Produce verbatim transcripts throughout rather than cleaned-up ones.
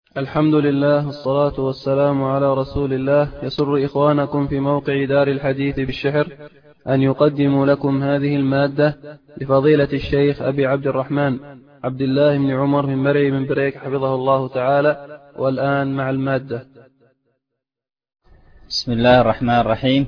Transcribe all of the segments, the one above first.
الحمد لله والصلاة والسلام على رسول الله. يسر إخوانكم في موقع دار الحديث بالشحر أن يقدموا لكم هذه المادة لفضيلة الشيخ أبي عبد الرحمن عبد الله بن عمر من مرعي من بريك حفظه الله تعالى. والآن مع المادة. بسم الله الرحمن الرحيم.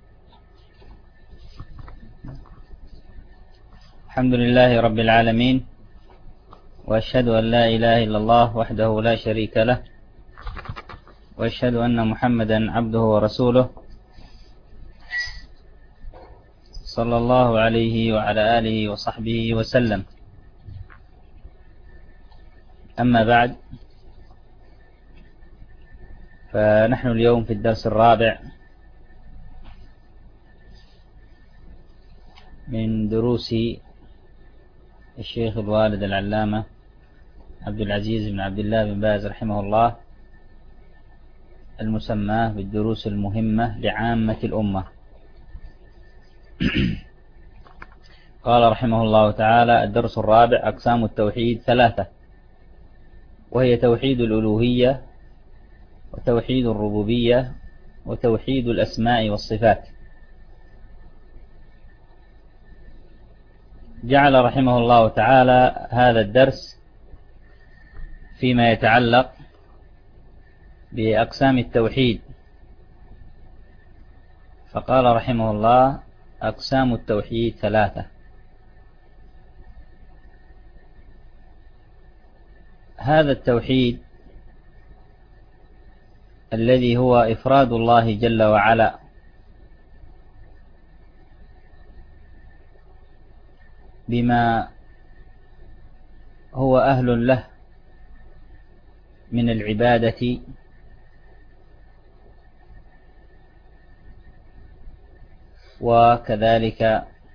الحمد لله رب العالمين، وأشهد أن لا إله إلا الله وحده لا شريك له، وأشهد أن محمدا عبده ورسوله صلى الله عليه وعلى آله وصحبه وسلم. أما بعد، فنحن اليوم في الدرس الرابع من دروس الشيخ الوالد العلامة عبد العزيز بن عبد الله بن باز رحمه الله، المسماه بالدروس المهمة لعامة الأمة. قال رحمه الله تعالى: الدرس الرابع: أقسام التوحيد ثلاثة، وهي توحيد الألوهية، وتوحيد الربوبية، وتوحيد الأسماء والصفات. جعل رحمه الله تعالى هذا الدرس فيما يتعلق بأقسام التوحيد، فقال رحمه الله: أقسام التوحيد ثلاثة. هذا التوحيد الذي هو إفراد الله جل وعلا بما هو أهل له من العبادة وكذلك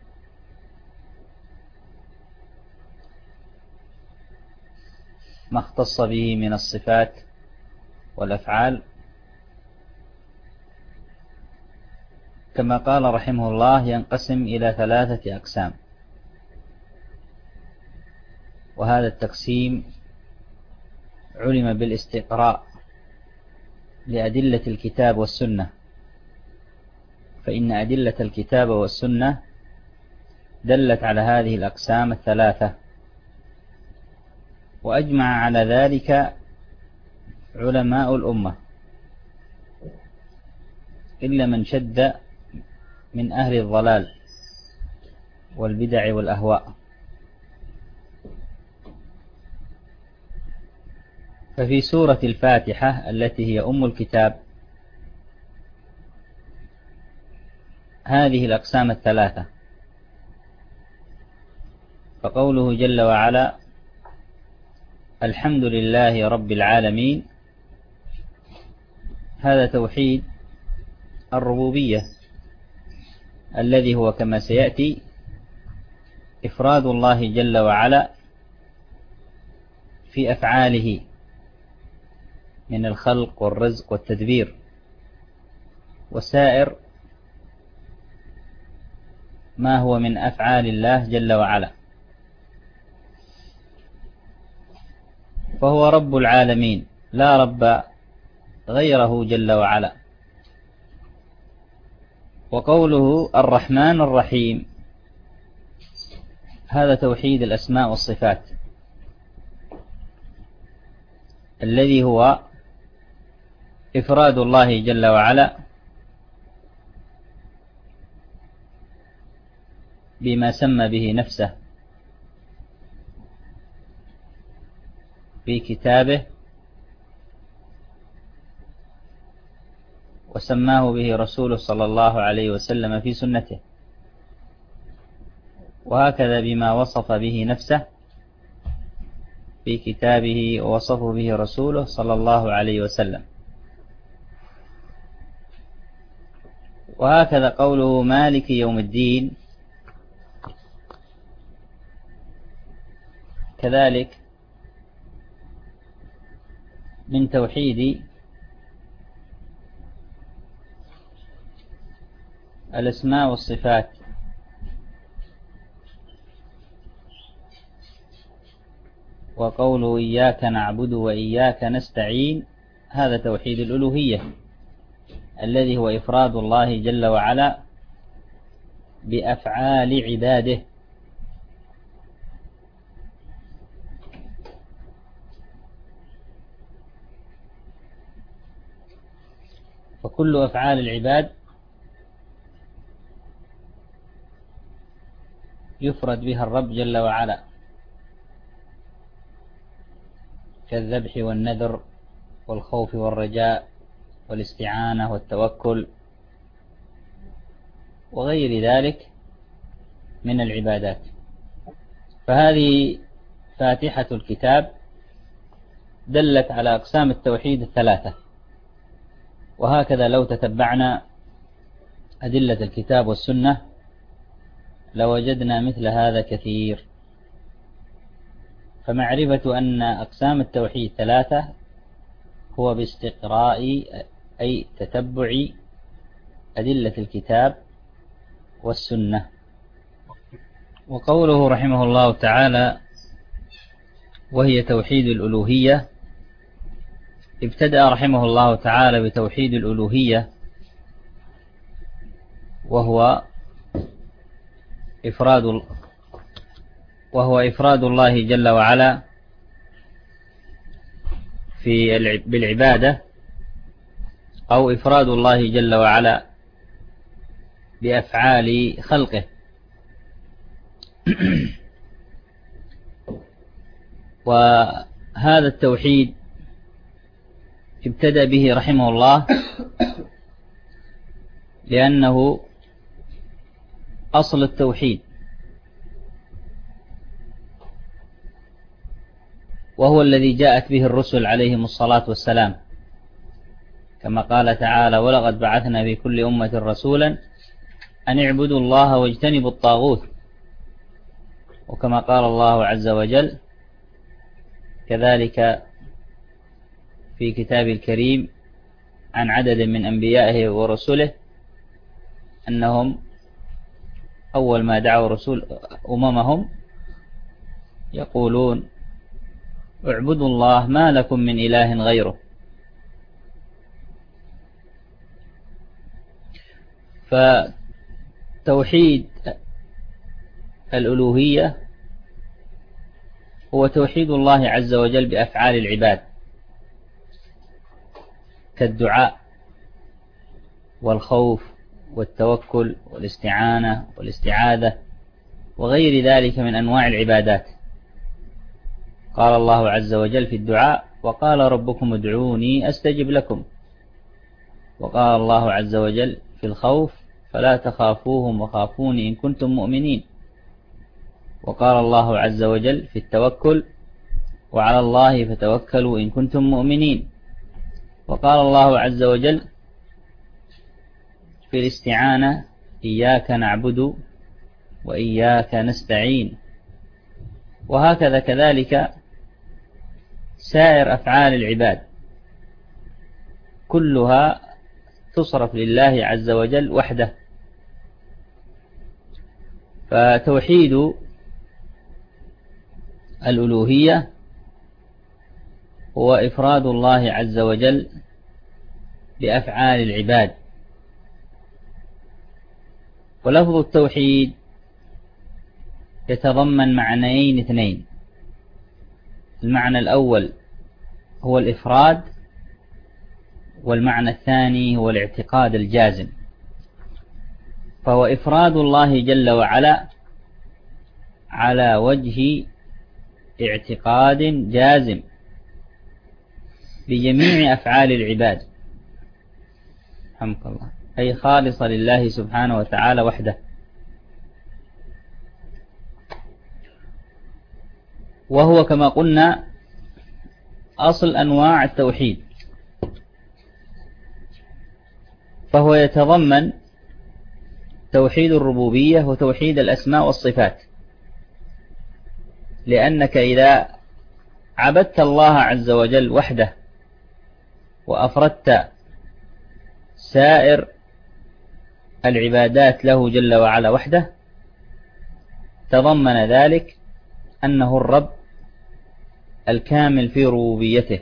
ما اختص به من الصفات والأفعال، كما قال رحمه الله: ينقسم إلى ثلاثة أقسام. وهذا التقسيم علم بالاستقراء لأدلة الكتاب والسنة، فإن أدلة الكتاب والسنة دلت على هذه الأقسام الثلاثة، وأجمع على ذلك علماء الأمة إلا من شد من أهل الضلال والبدع والأهواء. ففي سورة الفاتحة التي هي أم الكتاب هذه الأقسام الثلاثة، فقوله جل وعلا: الحمد لله رب العالمين، هذا توحيد الربوبية الذي هو كما سيأتي إفراد الله جل وعلا في أفعاله من الخلق والرزق والتدبير وسائر ما هو من أفعال الله جل وعلا، فهو رب العالمين لا رب غيره جل وعلا. وقوله الرحمن الرحيم هذا توحيد الأسماء والصفات الذي هو إفراد الله جل وعلا بما سمى به نفسه في كتابه وسماه به رسوله صلى الله عليه وسلم في سنته، وهكذا بما وصف به نفسه في كتابه ووصفه به رسوله صلى الله عليه وسلم. وهكذا قوله مالك يوم الدين كذلك من توحيد الأسماء والصفات، وقوله إياك نعبد وإياك نستعين هذا توحيد الألوهية الذي هو إفراد الله جل وعلا بأفعال عباده. فكل أفعال العباد يفرد بها الرب جل وعلا كالذبح والنذر والخوف والرجاء والاستعانة والتوكل وغير ذلك من العبادات. فهذه فاتحة الكتاب دلت على أقسام التوحيد الثلاثة، وهكذا لو تتبعنا أدلة الكتاب والسنة لوجدنا مثل هذا كثير. فمعرفة أن أقسام التوحيد ثلاثة هو باستقراء أي تتبع أدلة الكتاب والسنة. وقوله رحمه الله تعالى وهي توحيد الألوهية، ابتدأ رحمه الله تعالى بتوحيد الألوهية وهو إفراد وهو إفراد الله جل وعلا في بالعبادة، أو إفراد الله جل وعلا بأفعال خلقه. وهذا التوحيد ابتدأ به رحمه الله لأنه أصل التوحيد، وهو الذي جاءت به الرسل عليهم الصلاة والسلام، كما قال تعالى ولقد بعثنا في كل أمة رسولا أن اعبدوا الله واجتنبوا الطاغوت، وكما قال الله عز وجل كذلك في كتاب الكريم عن عدد من أنبيائه ورسله أنهم أول ما دعوا رسول أممهم يقولون اعبدوا الله ما لكم من إله غيره. فتوحيد الألوهية هو توحيد الله عز وجل بأفعال العباد كالدعاء والخوف والتوكل والاستعانة والاستعاذة وغير ذلك من أنواع العبادات. قال الله عز وجل في الدعاء وقال ربكم ادعوني أستجب لكم، وقال الله عز وجل في الخوف فلا تخافوهم وخافوني إن كنتم مؤمنين، وقال الله عز وجل في التوكل وعلى الله فتوكلوا إن كنتم مؤمنين، وقال الله عز وجل في الاستعانة إياك نعبد وإياك نستعين. وهكذا كذلك سائر أفعال العباد كلها تصرف لله عز وجل وحده. فتوحيد الألوهية هو إفراد الله عز وجل بأفعال العباد. ولفظ التوحيد يتضمن معنيين اثنين، المعنى الأول هو الإفراد، والمعنى الثاني هو الاعتقاد الجازم. فهو إفراد الله جل وعلا على وجه اعتقاد جازم بجميع أفعال العباد، رحمك الله، أي خالصة لله سبحانه وتعالى وحده. وهو كما قلنا أصل أنواع التوحيد، فهو يتضمن توحيد الربوبية وتوحيد الأسماء والصفات، لأنك إذا عبدت الله عز وجل وحده وأفردت سائر العبادات له جل وعلا وحده تضمن ذلك أنه الرب الكامل في ربوبيته،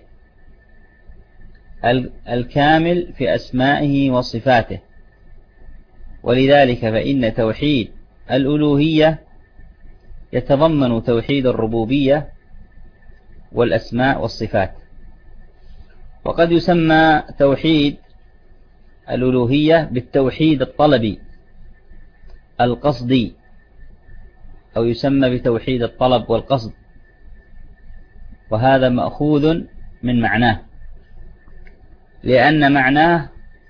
الكامل في أسمائه وصفاته. ولذلك فإن توحيد الألوهية يتضمن توحيد الربوبية والأسماء والصفات. وقد يسمى توحيد الألوهية بالتوحيد الطلبي القصدي، أو يسمى بتوحيد الطلب والقصد، وهذا مأخوذ من معناه، لأن معناه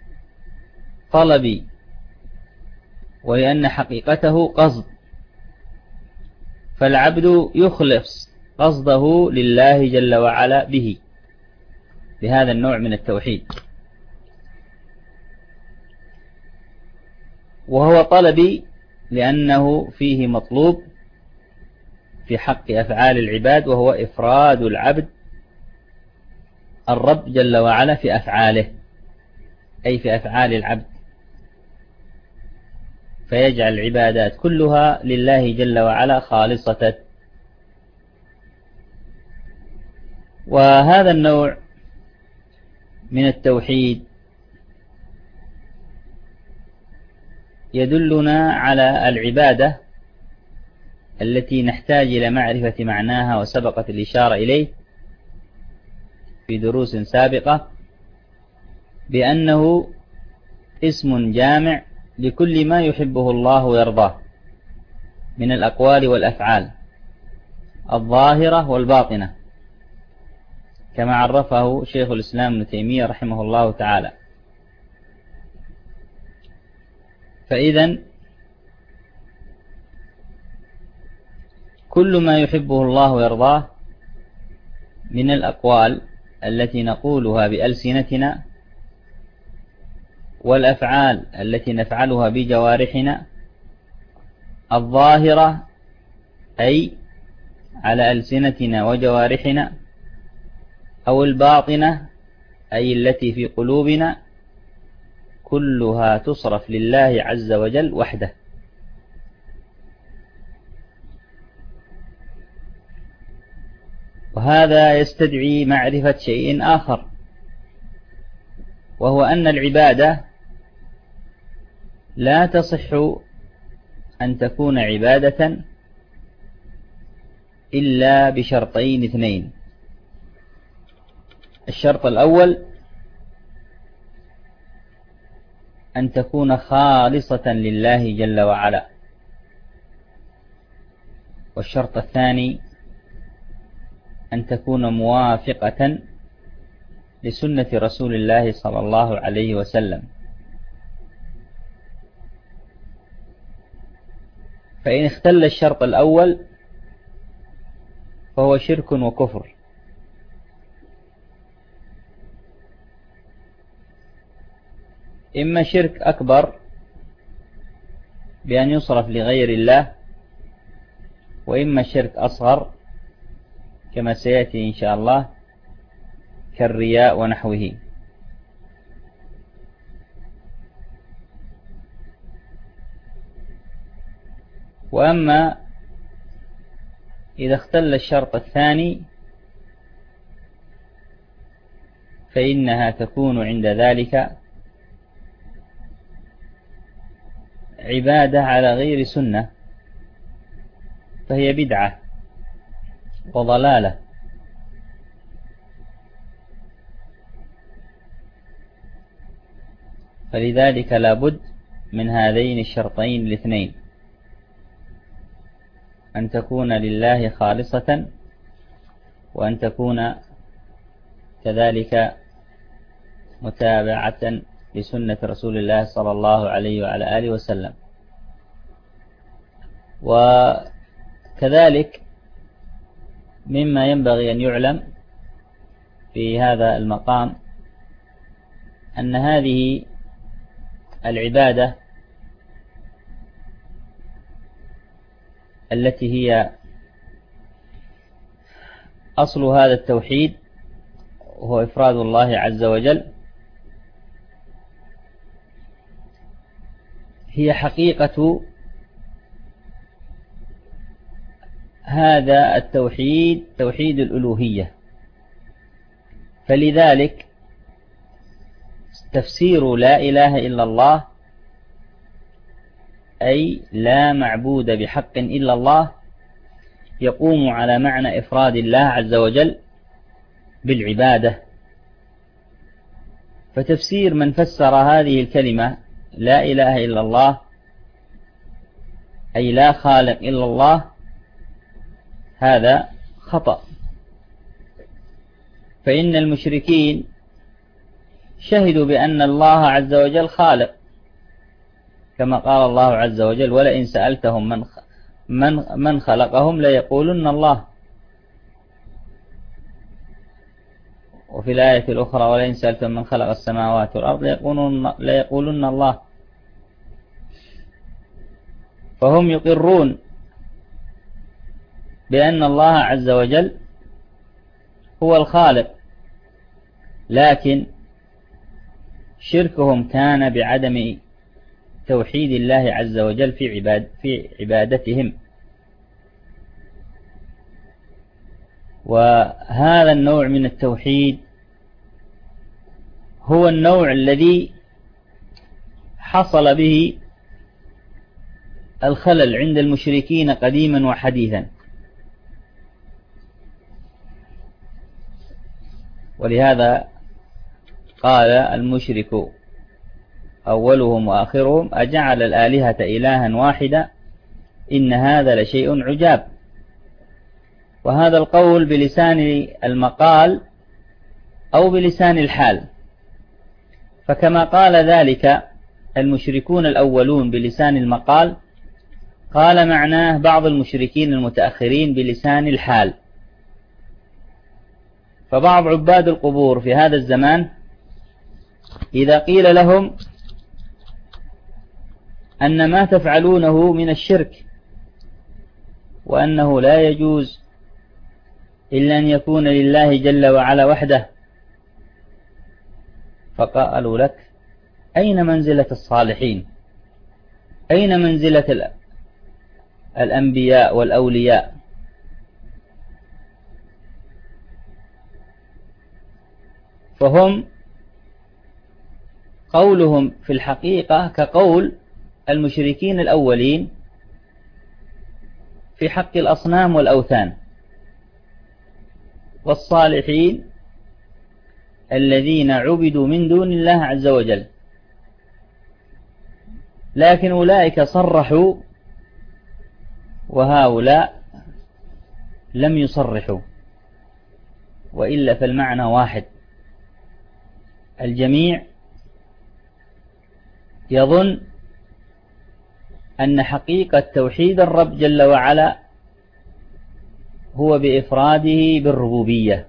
طلبي، ولأن حقيقته قصد، فالعبد يخلص قصده لله جل وعلا به، بهذا النوع من التوحيد. وهو طلبي لأنه فيه مطلوب في حق أفعال العباد، وهو إفراد العبد الرب جل وعلا في أفعاله، أي في أفعال العبد، فيجعل العبادات كلها لله جل وعلا خالصة. وهذا النوع من التوحيد يدلنا على العبادة التي نحتاج إلى معرفة معناها، وسبقت الإشارة إليه في دروس سابقة، بأنه اسم جامع لكل ما يحبه الله ويرضاه من الأقوال والأفعال الظاهرة والباطنة، كما عرفه شيخ الإسلام ابن تيمية رحمه الله تعالى. فإذا كل ما يحبه الله ويرضاه من الأقوال التي نقولها بألسنتنا، والأفعال التي نفعلها بجوارحنا الظاهرة، أي على ألسنتنا وجوارحنا، أو الباطنة أي التي في قلوبنا، كلها تصرف لله عز وجل وحده. وهذا يستدعي معرفة شيء آخر، وهو أن العبادة لا تصح أن تكون عبادة إلا بشرطين اثنين. الشرط الأول أن تكون خالصة لله جل وعلا، والشرط الثاني أن تكون موافقة لسنة رسول الله صلى الله عليه وسلم. فإن اختل الشرط الأول فهو شرك وكفر، إما شرك أكبر بأن يصرف لغير الله، وإما شرك أصغر كما سيأتي إن شاء الله كالرياء ونحوه. وأما إذا اختل الشرط الثاني فإنها تكون عند ذلك عبادة على غير سنة، فهي بدعة وضلالة. فلذلك لا بد من هذين الشرطين الاثنين، أن تكون لله خالصة، وأن تكون كذلك متابعة لسنة رسول الله صلى الله عليه وعلى آله وسلم. وكذلك مما ينبغي أن يعلم في هذا المقام أن هذه العبادة التي هي أصل هذا التوحيد، وهو إفراد الله عز وجل، هي حقيقة هذا التوحيد توحيد الألوهية. فلذلك تفسير لا إله إلا الله أي لا معبود بحق إلا الله يقوم على معنى إفراد الله عز وجل بالعبادة. فتفسير من فسر هذه الكلمة لا إله إلا الله أي لا خالق إلا الله هذا خطأ. فإن المشركين شهدوا بأن الله عز وجل خالق، كما قال الله عز وجل ولئن سألتهم من من من خلقهم ليقولن الله. وفي الآية الأخرى ولئن سألتهم من خلق السماوات والأرض ليقولن, ليقولن الله. فهم يقرون بأن الله عز وجل هو الخالق، لكن شركهم كان بعدم توحيد الله عز وجل في عباد في عبادتهم. وهذا النوع من التوحيد هو النوع الذي حصل به الخلل عند المشركين قديما وحديثا. ولهذا قال المشرك أولهم وآخرهم أجعل الآلهة إلها واحدا إن هذا لشيء عجاب. وهذا القول بلسان المقال أو بلسان الحال. فكما قال ذلك المشركون الأولون بلسان المقال، قال معناه بعض المشركين المتأخرين بلسان الحال. فبعض عباد القبور في هذا الزمان إذا قيل لهم أن ما تفعلونه من الشرك وأنه لا يجوز إلا أن يكون لله جل وعلا وحده، فقالوا لك أين منزلة الصالحين؟ أين منزلة الأنبياء والأولياء؟ فهم قولهم في الحقيقة كقول المشركين الأولين في حق الأصنام والأوثان، والصالحين الذين عبدوا من دون الله عز وجل. لكن أولئك صرحوا وهؤلاء لم يصرحوا، وإلا فالمعنى واحد. الجميع يظن أن حقيقة توحيد الرب جل وعلا هو بإفراده بالربوبية.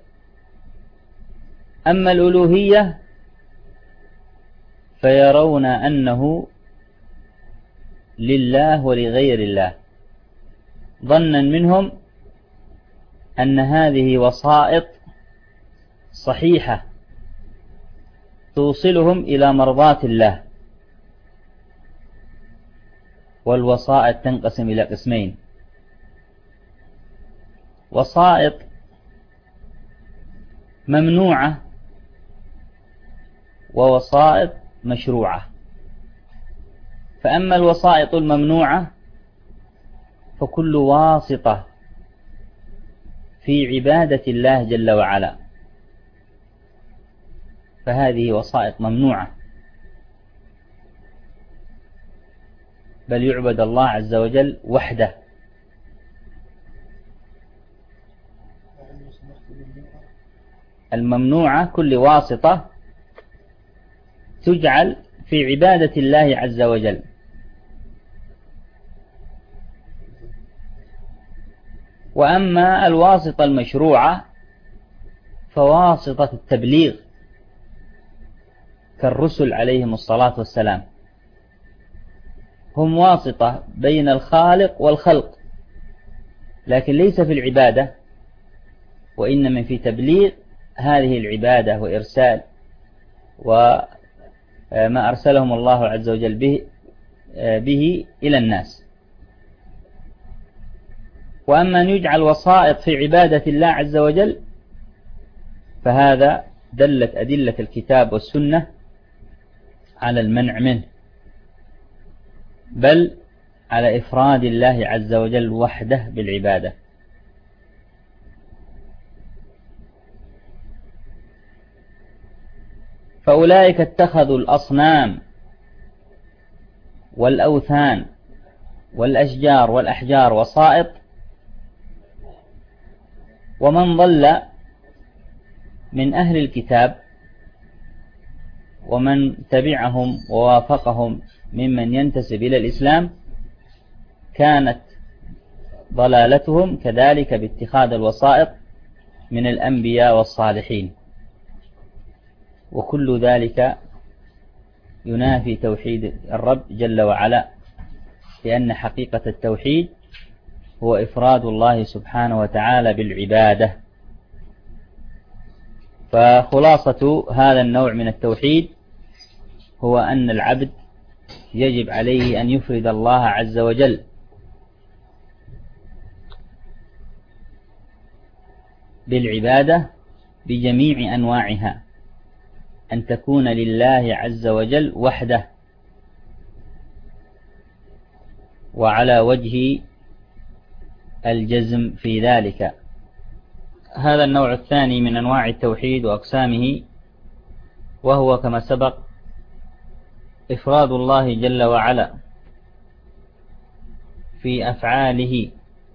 أما الألوهية فيرون أنه لله ولغير الله، ظنا منهم أن هذه وسائط صحيحة توصلهم إلى مرضاة الله. والوسائط تنقسم إلى قسمين: وسائط ممنوعة ووسائط مشروعة. فأما الوسائط الممنوعة فكل واسطة في عبادة الله جل وعلا، فهذه وسائط ممنوعة، بل يعبد الله عز وجل وحده. الممنوعة كل واسطة تجعل في عبادة الله عز وجل. وأما الواسطة المشروعة فواسطة التبليغ كالرسل عليهم الصلاة والسلام، هم واسطة بين الخالق والخلق، لكن ليس في العبادة، وإنما في تبليغ هذه العبادة وإرسال وما أرسلهم الله عز وجل به, به إلى الناس. وأما أن يجعل وسائط في عبادة الله عز وجل فهذا دلت أدلة الكتاب والسنة على المنع منه، بل على إفراد الله عز وجل وحده بالعبادة. فأولئك اتخذوا الأصنام والأوثان والأشجار والأحجار وسائط، ومن ضل من أهل الكتاب ومن تبعهم ووافقهم ممن ينتسب إلى الإسلام كانت ضلالتهم كذلك باتخاذ الوسائط من الأنبياء والصالحين، وكل ذلك ينافي توحيد الرب جل وعلا، لأن حقيقة التوحيد هو إفراد الله سبحانه وتعالى بالعبادة. فخلاصة هذا النوع من التوحيد هو أن العبد يجب عليه أن يفرد الله عز وجل بالعبادة بجميع أنواعها، أن تكون لله عز وجل وحده وعلى وجه الجزم في ذلك. هذا النوع الثاني من أنواع التوحيد وأقسامه، وهو كما سبق إفراد الله جل وعلا في أفعاله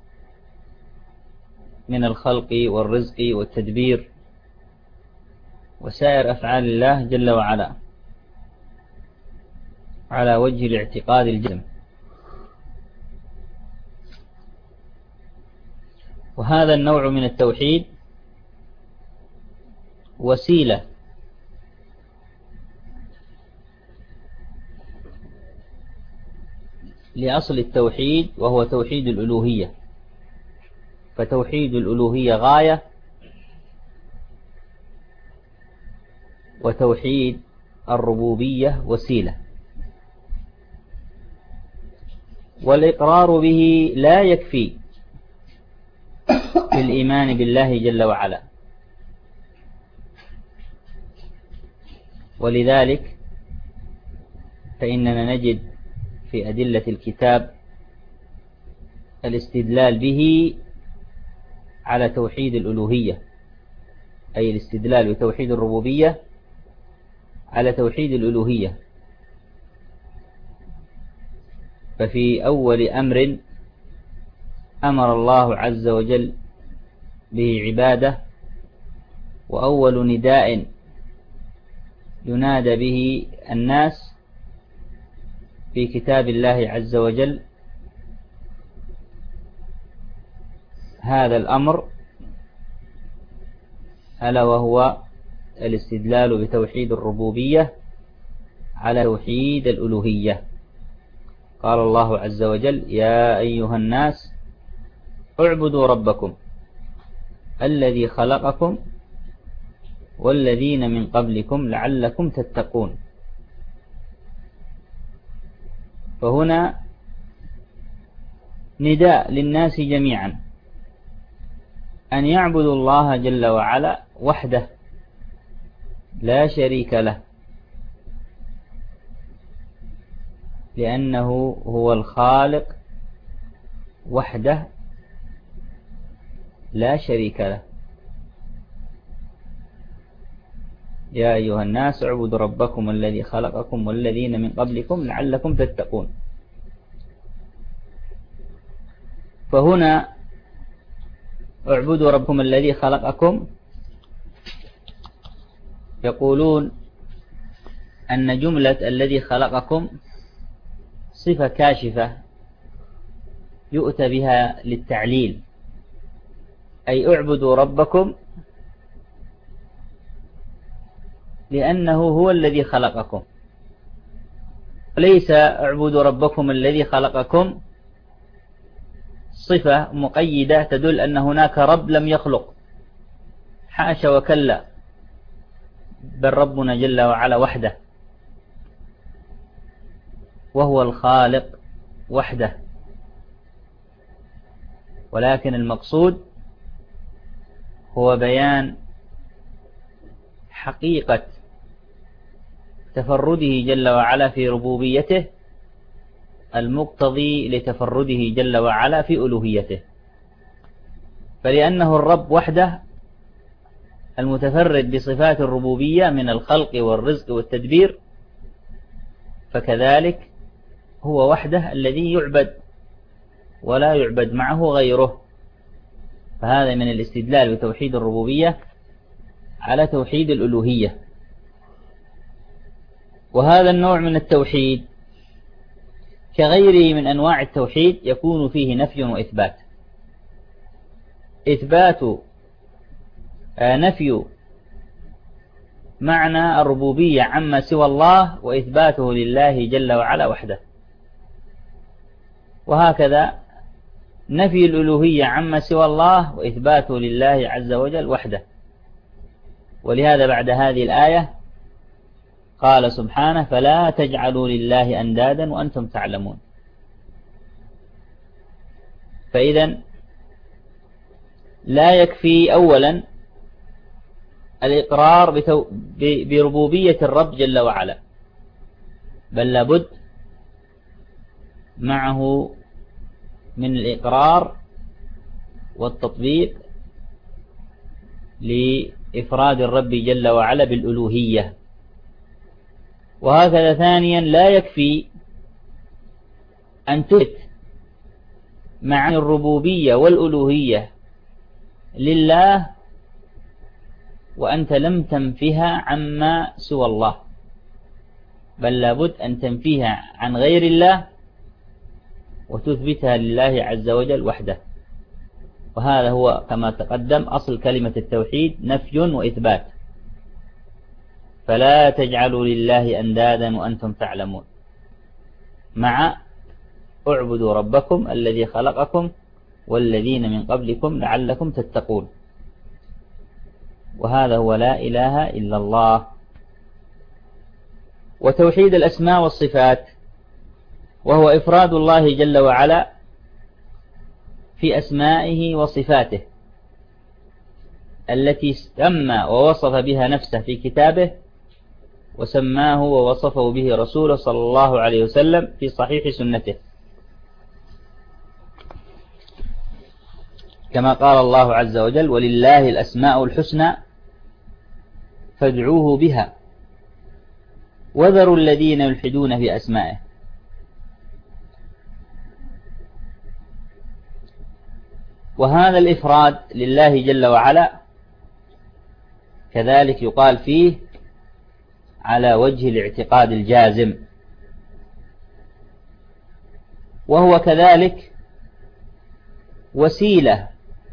من الخلق والرزق والتدبير وسائر أفعال الله جل وعلا على وجه الاعتقاد الجزم. وهذا النوع من التوحيد وسيلة لأصل التوحيد، وهو توحيد الألوهية. فتوحيد الألوهية غاية، وتوحيد الربوبية وسيلة. والإقرار به لا يكفي في الإيمان بالله جل وعلا، ولذلك فإننا نجد في أدلة الكتاب الاستدلال به على توحيد الألوهية، أي الاستدلال بتوحيد الربوبية على توحيد الألوهية. ففي أول أمر أمر الله عز وجل به عباده، وأول نداء ينادى به الناس في كتاب الله عز وجل هذا الأمر، ألا وهو الاستدلال بتوحيد الربوبية على توحيد الألوهية. قال الله عز وجل: يا أيها الناس اعبدوا ربكم الذي خلقكم والذين من قبلكم لعلكم تتقون. فهنا نداء للناس جميعا أن يعبدوا الله جل وعلا وحده لا شريك له، لأنه هو الخالق وحده لا شريك له. يا أيها الناس اعبدوا ربكم الذي خلقكم والذين من قبلكم لعلكم تتقون. فهنا اعبدوا ربكم الذي خلقكم، يقولون أن جملة الذي خلقكم صفة كاشفة يؤتى بها للتعليل، أي اعبدوا ربكم لأنه هو الذي خلقكم، ليس اعبدوا ربكم الذي خلقكم صفة مقيدة تدل أن هناك رب لم يخلق، حاشا وكلا، بل ربنا جل وعلا وحده وهو الخالق وحده. ولكن المقصود هو بيان حقيقة تفرده جل وعلا في ربوبيته المقتضي لتفرده جل وعلا في ألوهيته. فلأنه الرب وحده المتفرد بصفات الربوبية من الخلق والرزق والتدبير، فكذلك هو وحده الذي يعبد ولا يعبد معه غيره. فهذا من الاستدلال بتوحيد الربوبية على توحيد الألوهية. وهذا النوع من التوحيد كغيره من أنواع التوحيد يكون فيه نفي وإثبات. إثبات آه نفي معنى الربوبية عما سوى الله، وإثباته لله جل وعلا وحده. وهكذا نفي الألوهية عما سوى الله وإثباته لله عز وجل وحده. ولهذا بعد هذه الآية قال سبحانه: فلا تجعلوا لله أندادا وأنتم تعلمون. فإذا لا يكفي أولا الإقرار بتو... ب... بربوبية الرب جل وعلا، بل لابد معه من الإقرار والتطبيق لإفراد الرب جل وعلا بالألوهية. وهكذا ثانيا لا يكفي أن تثبت معاني الربوبية والألوهية لله وأنت لم تنفها عما سوى الله، بل لابد أن تنفيها عن غير الله وتثبتها لله عز وجل وحده. وهذا هو كما تقدم أصل كلمة التوحيد: نفي وإثبات. فلا تجعلوا لله أندادا وأنتم تعلمون، مع اعبدوا ربكم الذي خلقكم والذين من قبلكم لعلكم تتقون. وهذا هو لا إله إلا الله. وتوحيد الأسماء والصفات وهو إفراد الله جل وعلا في أسمائه وصفاته التي سمى ووصف بها نفسه في كتابه، وسماه ووصفه به رسوله صلى الله عليه وسلم في صحيح سنته، كما قال الله عز وجل: ولله الأسماء الحسنى فادعوه بها وذروا الذين يلحدون في أسمائه. وهذا الإفراد لله جل وعلا كذلك يقال فيه على وجه الاعتقاد الجازم، وهو كذلك وسيلة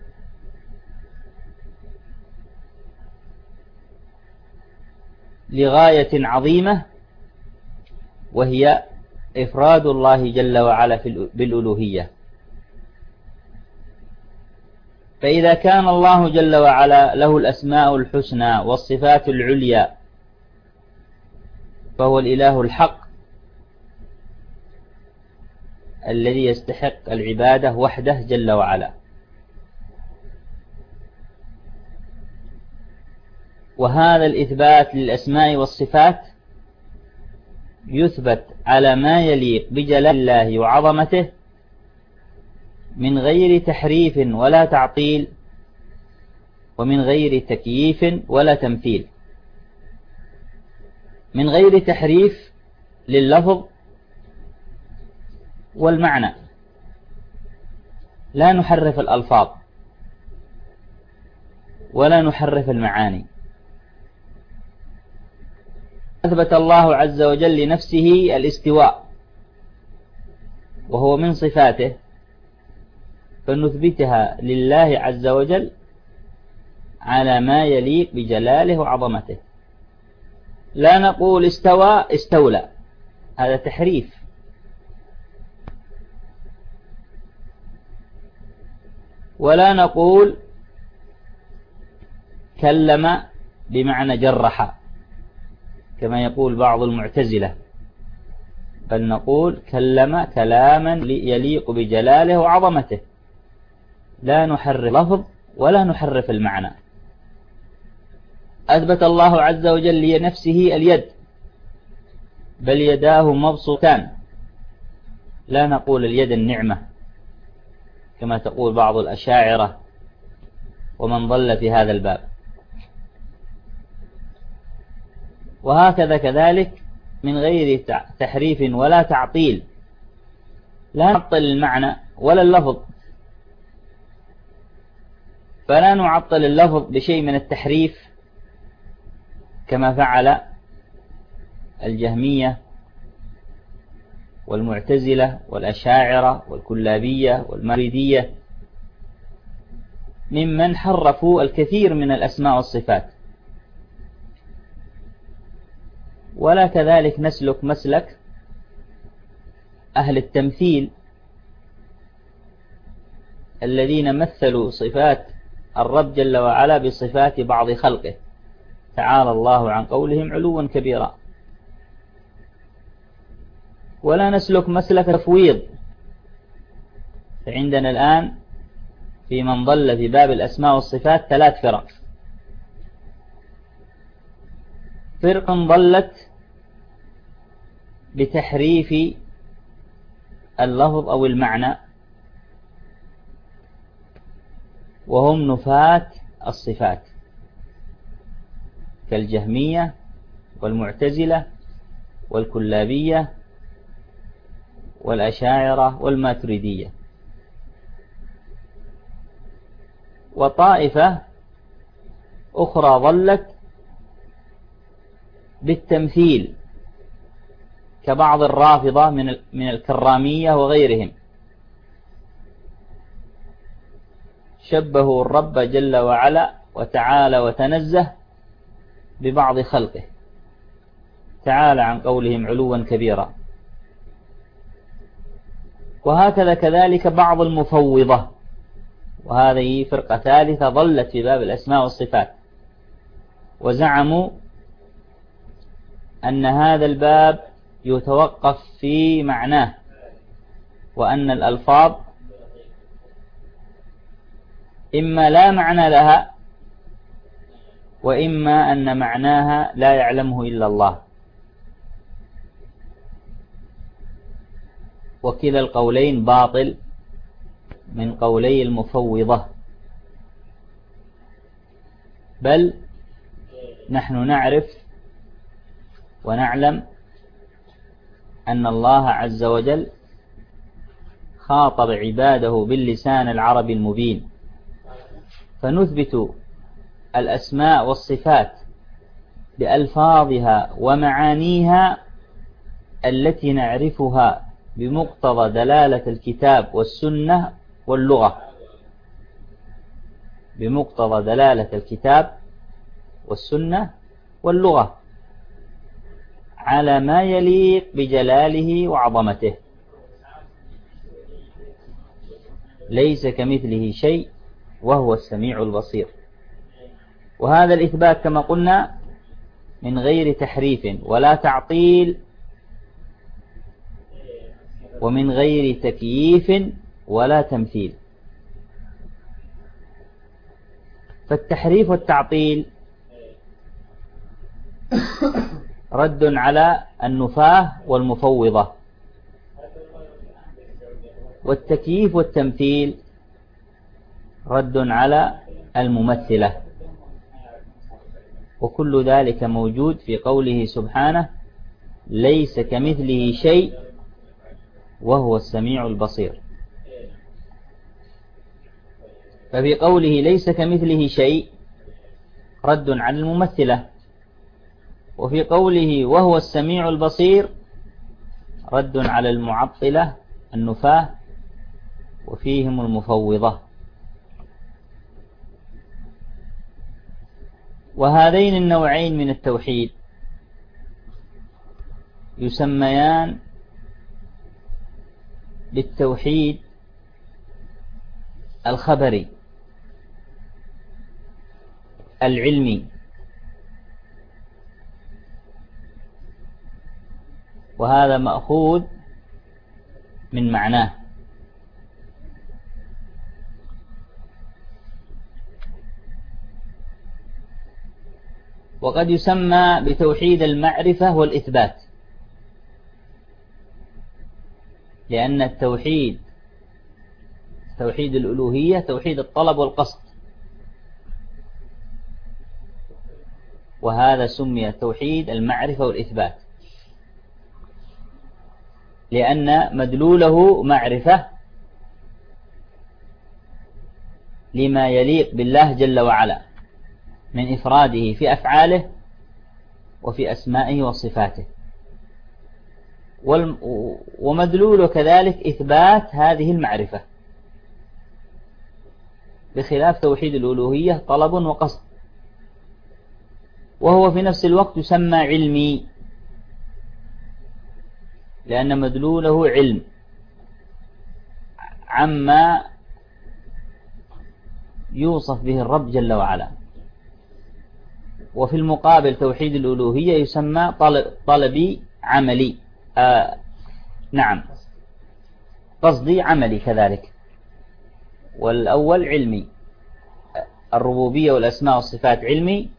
لغاية عظيمة، وهي إفراد الله جل وعلا بالألوهية. فإذا كان الله جل وعلا له الأسماء الحسنى والصفات العليا فهو الإله الحق الذي يستحق العبادة وحده جل وعلا. وهذا الإثبات للأسماء والصفات يثبت على ما يليق بجلال الله وعظمته من غير تحريف ولا تعطيل، ومن غير تكييف ولا تمثيل. من غير تحريف لللفظ والمعنى، لا نحرف الألفاظ ولا نحرف المعاني. أثبت الله عز وجل لنفسه الاستواء وهو من صفاته، فنثبتها لله عز وجل على ما يليق بجلاله وعظمته. لا نقول استوى استولى، هذا تحريف. ولا نقول كلم بمعنى جرح كما يقول بعض المعتزلة، بل نقول كلم كلاما يليق بجلاله وعظمته. لا نحرف اللفظ ولا نحرف المعنى. أثبت الله عز وجل لنفسه اليد، بل يداه مبسوطتان، لا نقول اليد النعمة كما تقول بعض الأشاعرة ومن ضل في هذا الباب. وهكذا كذلك من غير تحريف ولا تعطيل، لا نعطل المعنى ولا اللفظ، فلا نعطل اللفظ بشيء من التحريف كما فعل الجهمية والمعتزلة والأشاعرة والكلابية والماتريدية ممن حرفوا الكثير من الأسماء والصفات. ولا كذلك نسلك مسلك أهل التمثيل الذين مثلوا صفات الرب جل وعلا بصفات بعض خلقه، تعالى الله عن قولهم علوا كبيرا. ولا نسلك مسلك تفويض، فعندنا الآن في من ضل في باب الأسماء والصفات ثلاث فرق. فرق ضلت بتحريف اللفظ أو المعنى، وهم نفاة الصفات كالجهمية والمعتزلة والكلابية والأشاعرة والماتريدية. وطائفة أخرى ظلت بالتمثيل كبعض الرافضة من من الكرامية وغيرهم، شبهوا الرب جل وعلا وتعالى وتنزه ببعض خلقه، تعالى عن قولهم علوا كبيرا. وهكذا كذلك بعض المفوضة، وهذه فرقة ثالثة ظلت في باب الأسماء والصفات، وزعموا أن هذا الباب يتوقف في معناه، وأن الألفاظ إما لا معنى لها وإما أن معناها لا يعلمه إلا الله. وكلا القولين باطل من قولي المفوضة، بل نحن نعرف ونعلم أن الله عز وجل خاطب عباده باللسان العربي المبين، فنثبت الأسماء والصفات بألفاظها ومعانيها التي نعرفها بمقتضى دلالة الكتاب والسنة واللغة، بمقتضى دلالة الكتاب والسنة واللغة على ما يليق بجلاله وعظمته. ليس كمثله شيء وهو السميع البصير. وهذا الإثبات كما قلنا من غير تحريف ولا تعطيل، ومن غير تكييف ولا تمثيل. فالتحريف والتعطيل رد على النفاة والمفوضة، والتكييف والتمثيل رد على الممثلة. وكل ذلك موجود في قوله سبحانه ليس كمثله شيء وهو السميع البصير. ففي قوله ليس كمثله شيء رد على الممثلة، وفي قوله وهو السميع البصير رد على المعطلة النفاة وفيهم المفوضة. وهذين النوعين من التوحيد يسميان بالتوحيد الخبري العلمي، وهذا مأخوذ من معناه. وقد يسمى بتوحيد المعرفة والإثبات، لأن التوحيد توحيد الألوهية توحيد الطلب والقصد، وهذا سمي توحيد المعرفة والإثبات لأن مدلوله معرفة لما يليق بالله جل وعلا من إفراده في أفعاله وفي أسمائه وصفاته، ومدلوله كذلك إثبات هذه المعرفة، بخلاف توحيد الألوهية طلب وقصد، وهو في نفس الوقت يسمى علمي لأن مدلوله علم عما يوصف به الرب جل وعلا. وفي المقابل توحيد الألوهية يسمى طلب طلبي عملي، آه نعم قصدي عملي كذلك، والأول علمي. الربوبية والأسماء والصفات علمي،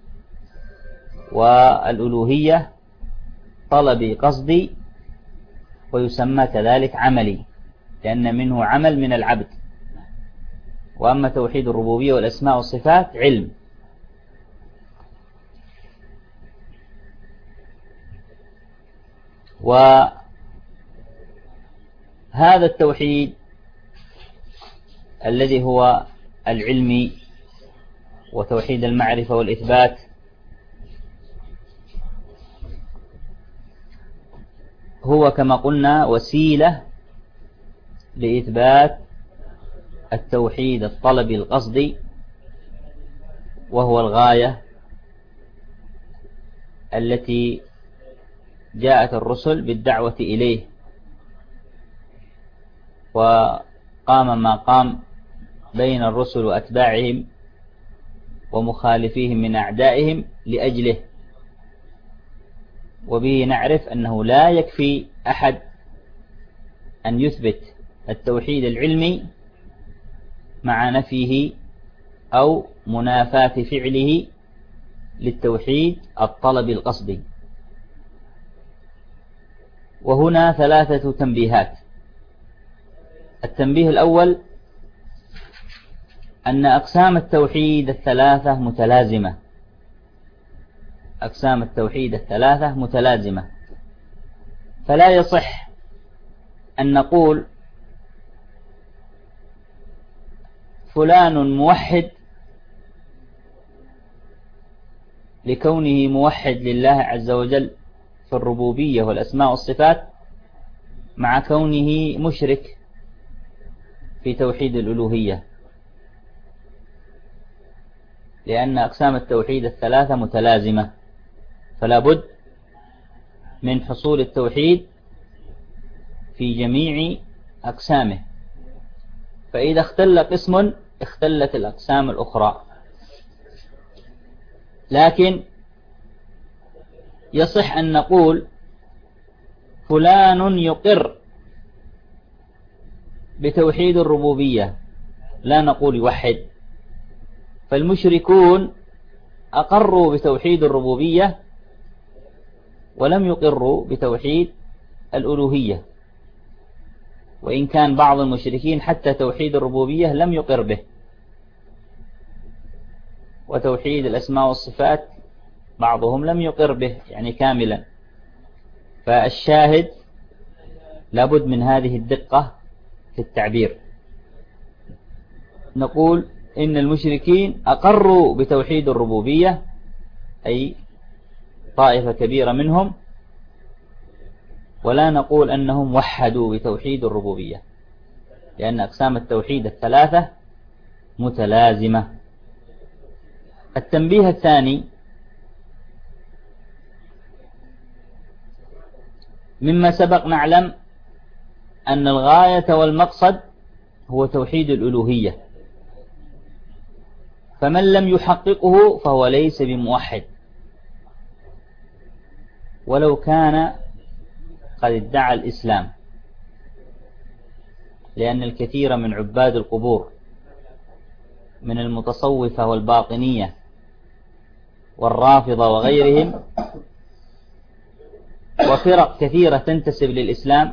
والألوهية طلبي قصدي، ويسمى كذلك عملي لأن منه عمل من العبد. وأما توحيد الربوبية والأسماء والصفات علم. وهذا التوحيد الذي هو العلمي وتوحيد المعرفة والإثبات هو كما قلنا وسيلة لإثبات التوحيد الطلبي القصدي، وهو الغاية التي جاءت الرسل بالدعوة إليه، وقام ما قام بين الرسل وأتباعهم ومخالفيهم من أعدائهم لأجله. وبه نعرف أنه لا يكفي أحد أن يثبت التوحيد العلمي مع نفيه أو منافاة فعله للتوحيد الطلب القصدي. وهنا ثلاثة تنبيهات. التنبيه الأول أن أقسام التوحيد الثلاثة متلازمة. أقسام التوحيد الثلاثة متلازمة، فلا يصح أن نقول فلان موحد لكونه موحد لله عز وجل في الربوبية والأسماء والصفات مع كونه مشرك في توحيد الألوهية، لأن أقسام التوحيد الثلاثة متلازمة، فلا بد من حصول التوحيد في جميع أقسامه، فإذا اختل قسم اختلت الأقسام الأخرى. لكن يصح أن نقول فلان يقر بتوحيد الربوبية، لا نقول يوحد، فالمشركون أقروا بتوحيد الربوبية ولم يقروا بتوحيد الألوهية، وإن كان بعض المشركين حتى توحيد الربوبية لم يقر به، وتوحيد الأسماء والصفات بعضهم لم يقر به يعني كاملا. فالشاهد لابد من هذه الدقة في التعبير. نقول إن المشركين أقروا بتوحيد الربوبية، أي طائفة كبيرة منهم، ولا نقول أنهم وحدوا بتوحيد الربوبية، لأن أقسام التوحيد الثلاثة متلازمة. التنبيه الثاني: مما سبق نعلم أن الغاية والمقصد هو توحيد الألوهية، فمن لم يحققه فهو ليس بموحد ولو كان قد ادعى الإسلام، لأن الكثير من عباد القبور من المتصوفة والباطنية والرافضة وغيرهم وفرق كثيرة تنتسب للإسلام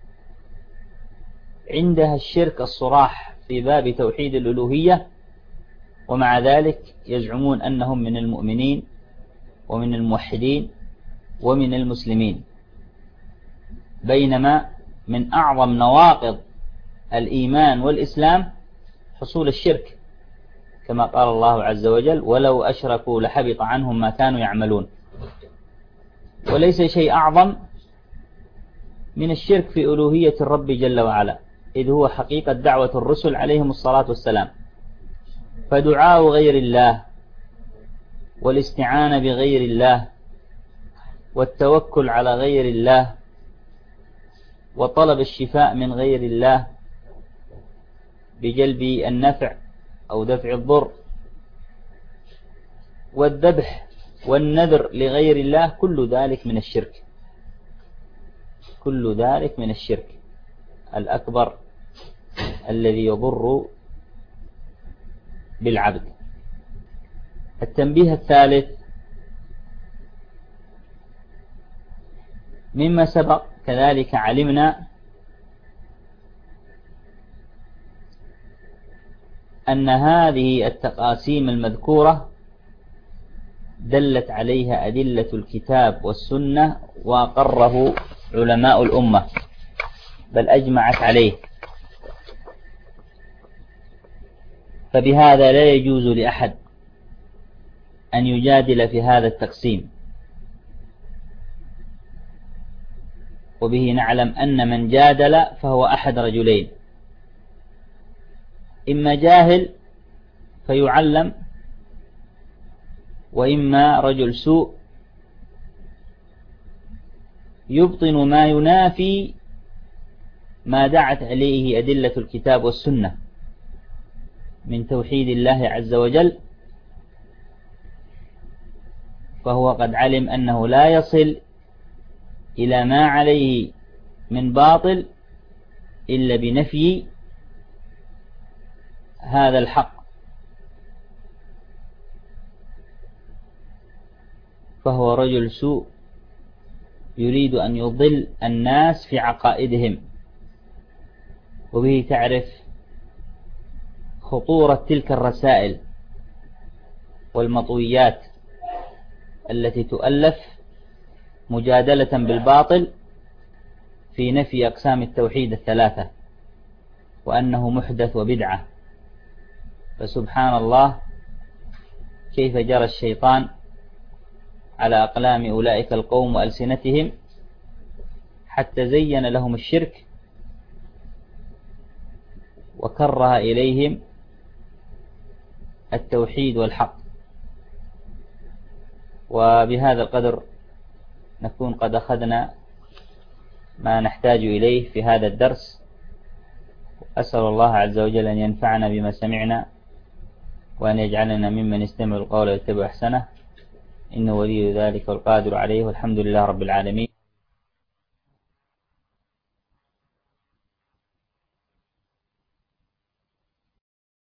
عندها الشرك الصراح في باب توحيد الألوهية، ومع ذلك يزعمون أنهم من المؤمنين ومن الموحدين ومن المسلمين، بينما من أعظم نواقض الإيمان والإسلام حصول الشرك، كما قال الله عز وجل: ولو أشركوا لحبط عنهم ما كانوا يعملون. وليس شيء أعظم من الشرك في ألوهية الرب جل وعلا، إذ هو حقيقة دعوة الرسل عليهم الصلاة والسلام. فدعاء غير الله والاستعانة بغير الله والتوكل على غير الله وطلب الشفاء من غير الله بجلب النفع أو دفع الضر والذبح والنذر لغير الله، كل ذلك من الشرك، كل ذلك من الشرك الأكبر الذي يضر بالعبد. التنبيه الثالث مما سبق كذلك علمنا أن هذه التقاسيم المذكورة دلت عليها أدلة الكتاب والسنة وأقره علماء الأمة، بل أجمعت عليه. فبهذا لا يجوز لأحد أن يجادل في هذا التقسيم، وبه نعلم أن من جادل فهو أحد رجلين: إما جاهل فيعلم، وإما رجل سوء يبطن ما ينافي ما دعت عليه أدلة الكتاب والسنة من توحيد الله عز وجل، فهو قد علم أنه لا يصل إلى ما عليه من باطل إلا بنفي هذا الحق، فهو رجل سوء يريد أن يضل الناس في عقائدهم. وبه تعرف خطورة تلك الرسائل والمطويات التي تؤلف مجادلة بالباطل في نفي أقسام التوحيد الثلاثة، وأنه محدث وبدعة. فسبحان الله كيف جرى الشيطان على أقلام أولئك القوم وألسنتهم حتى زين لهم الشرك وكره إليهم التوحيد والحق. وبهذا القدر نكون قد أخذنا ما نحتاج إليه في هذا الدرس. أسأل الله عز وجل أن ينفعنا بما سمعنا، وأن يجعلنا ممن يستمع القول ويتبع أحسنه، إنه ولي ذلك والقادر عليه، والحمد لله رب العالمين.